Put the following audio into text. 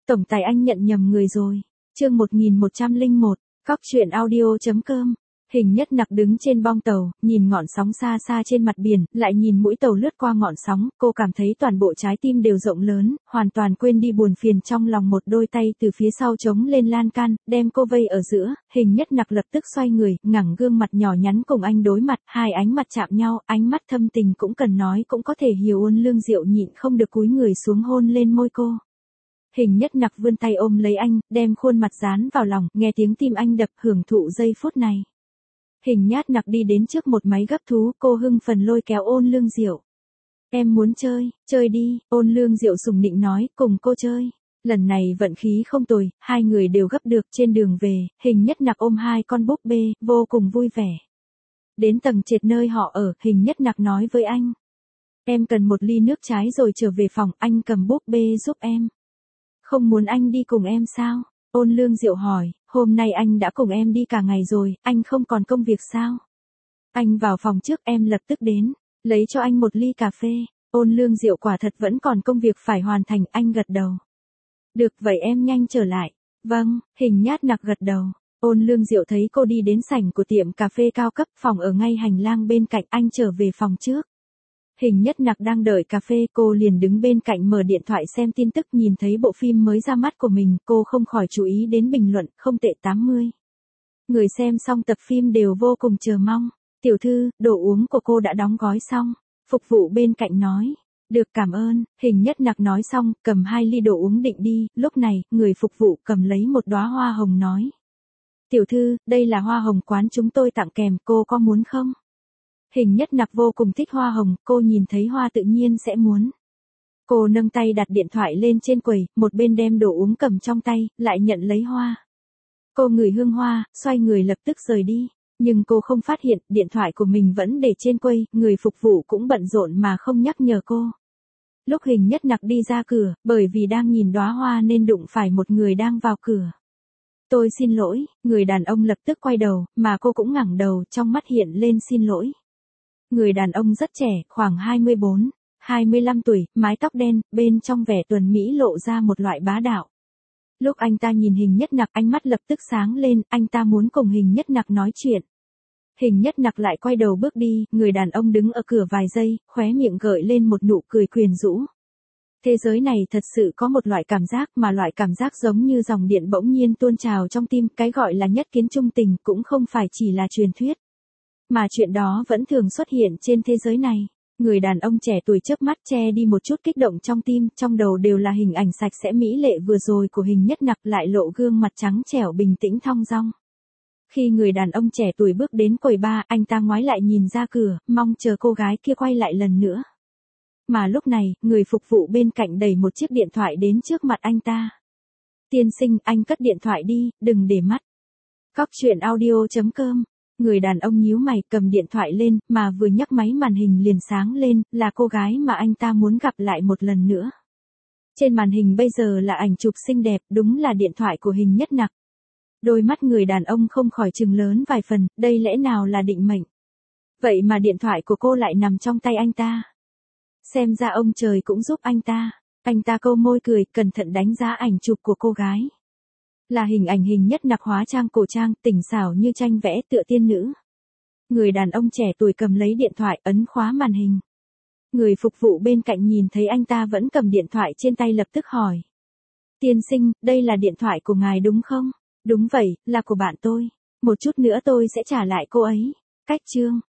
Tổng tài anh nhận nhầm người rồi. Chương 1101, Cóc truyện audio.com. Hình Nhất Nặc đứng trên bong tàu, nhìn ngọn sóng xa xa trên mặt biển, lại nhìn mũi tàu lướt qua ngọn sóng, cô cảm thấy toàn bộ trái tim đều rộng lớn, hoàn toàn quên đi buồn phiền trong lòng. Một đôi tay từ phía sau chống lên lan can, đem cô vây ở giữa. Hình Nhất Nặc lập tức xoay người, ngẩng gương mặt nhỏ nhắn cùng anh đối mặt, hai ánh mặt chạm nhau, ánh mắt thâm tình cũng cần nói cũng có thể hiểu. Ôn Lương Diệu nhịn không được cúi người xuống hôn lên môi cô. Hình Nhất Nặc vươn tay ôm lấy anh, đem khuôn mặt dán vào lòng, nghe tiếng tim anh đập, hưởng thụ giây phút này. Hình Nhất Nặc đi đến trước một máy gấp thú, cô hưng phấn lôi kéo Ôn Lương Diệu. Em muốn chơi, chơi đi, Ôn Lương Diệu sùng nịnh nói, cùng cô chơi. Lần này vận khí không tồi, hai người đều gấp được. Trên đường về, Hình Nhất Nặc ôm hai con búp bê, vô cùng vui vẻ. Đến tầng trệt nơi họ ở, Hình Nhất Nặc nói với anh. Em cần một ly nước trái rồi trở về phòng, anh cầm búp bê giúp em. Không muốn anh đi cùng em sao? Ôn Lương Diệu hỏi, hôm nay anh đã cùng em đi cả ngày rồi, anh không còn công việc sao? Anh vào phòng trước, em lập tức đến, lấy cho anh một ly cà phê. Ôn Lương Diệu quả thật vẫn còn công việc phải hoàn thành, anh gật đầu. Được vậy em nhanh trở lại. Vâng, Hình Nhất Nặc gật đầu. Ôn Lương Diệu thấy cô đi đến sảnh của tiệm cà phê cao cấp, phòng ở ngay hành lang bên cạnh, anh trở về phòng trước. Hình Nhất Nặc đang đợi cà phê, cô liền đứng bên cạnh mở điện thoại xem tin tức, nhìn thấy bộ phim mới ra mắt của mình, cô không khỏi chú ý đến bình luận, không tệ 80. Người xem xong tập phim đều vô cùng chờ mong. Tiểu thư, đồ uống của cô đã đóng gói xong. Phục vụ bên cạnh nói. Được, cảm ơn. Hình Nhất Nặc nói xong, cầm 2 ly đồ uống định đi, lúc này, người phục vụ cầm lấy một đóa hoa hồng nói. Tiểu thư, đây là hoa hồng quán chúng tôi tặng kèm, cô có muốn không? Hình Nhất Nặc vô cùng thích hoa hồng, cô nhìn thấy hoa tự nhiên sẽ muốn. Cô nâng tay đặt điện thoại lên trên quầy, một bên đem đồ uống cầm trong tay, lại nhận lấy hoa. Cô ngửi hương hoa, xoay người lập tức rời đi. Nhưng cô không phát hiện, điện thoại của mình vẫn để trên quầy, người phục vụ cũng bận rộn mà không nhắc nhở cô. Lúc Hình Nhất Nặc đi ra cửa, bởi vì đang nhìn đóa hoa nên đụng phải một người đang vào cửa. Tôi xin lỗi, người đàn ông lập tức quay đầu, mà cô cũng ngẩng đầu, trong mắt hiện lên xin lỗi. Người đàn ông rất trẻ, khoảng 24, 25 tuổi, mái tóc đen, bên trong vẻ tuấn mỹ lộ ra một loại bá đạo. Lúc anh ta nhìn Hình Nhất Nặc, ánh mắt lập tức sáng lên, anh ta muốn cùng Hình Nhất Nặc nói chuyện. Hình Nhất Nặc lại quay đầu bước đi, người đàn ông đứng ở cửa vài giây, khóe miệng gợi lên một nụ cười quyến rũ. Thế giới này thật sự có một loại cảm giác, mà loại cảm giác giống như dòng điện bỗng nhiên tuôn trào trong tim, cái gọi là nhất kiến chung tình cũng không phải chỉ là truyền thuyết. Mà chuyện đó vẫn thường xuất hiện trên thế giới này. Người đàn ông trẻ tuổi chớp mắt che đi một chút kích động trong tim, trong đầu đều là hình ảnh sạch sẽ mỹ lệ vừa rồi của Hình Nhất Nặc, lại lộ gương mặt trắng trẻo bình tĩnh thong dong. Khi người đàn ông trẻ tuổi bước đến quầy bar, anh ta ngoái lại nhìn ra cửa, mong chờ cô gái kia quay lại lần nữa. Mà lúc này, người phục vụ bên cạnh đẩy một chiếc điện thoại đến trước mặt anh ta. Tiên sinh, anh cất điện thoại đi, đừng để mắt. Cóc truyện audio.com. Người đàn ông nhíu mày, cầm điện thoại lên, mà vừa nhấc máy màn hình liền sáng lên, là cô gái mà anh ta muốn gặp lại một lần nữa. Trên màn hình bây giờ là ảnh chụp xinh đẹp, đúng là điện thoại của Hình Nhất Nặc. Đôi mắt người đàn ông không khỏi trừng lớn vài phần, đây lẽ nào là định mệnh. Vậy mà điện thoại của cô lại nằm trong tay anh ta. Xem ra ông trời cũng giúp anh ta. Anh ta câu môi cười, cẩn thận đánh giá ảnh chụp của cô gái. Là hình ảnh Hình Nhất Nặc hóa trang cổ trang, tỉnh xảo như tranh vẽ, tựa tiên nữ. Người đàn ông trẻ tuổi cầm lấy điện thoại, ấn khóa màn hình. Người phục vụ bên cạnh nhìn thấy anh ta vẫn cầm điện thoại trên tay lập tức hỏi. Tiên sinh, đây là điện thoại của ngài đúng không? Đúng vậy, là của bạn tôi. Một chút nữa tôi sẽ trả lại cô ấy. Cách chương.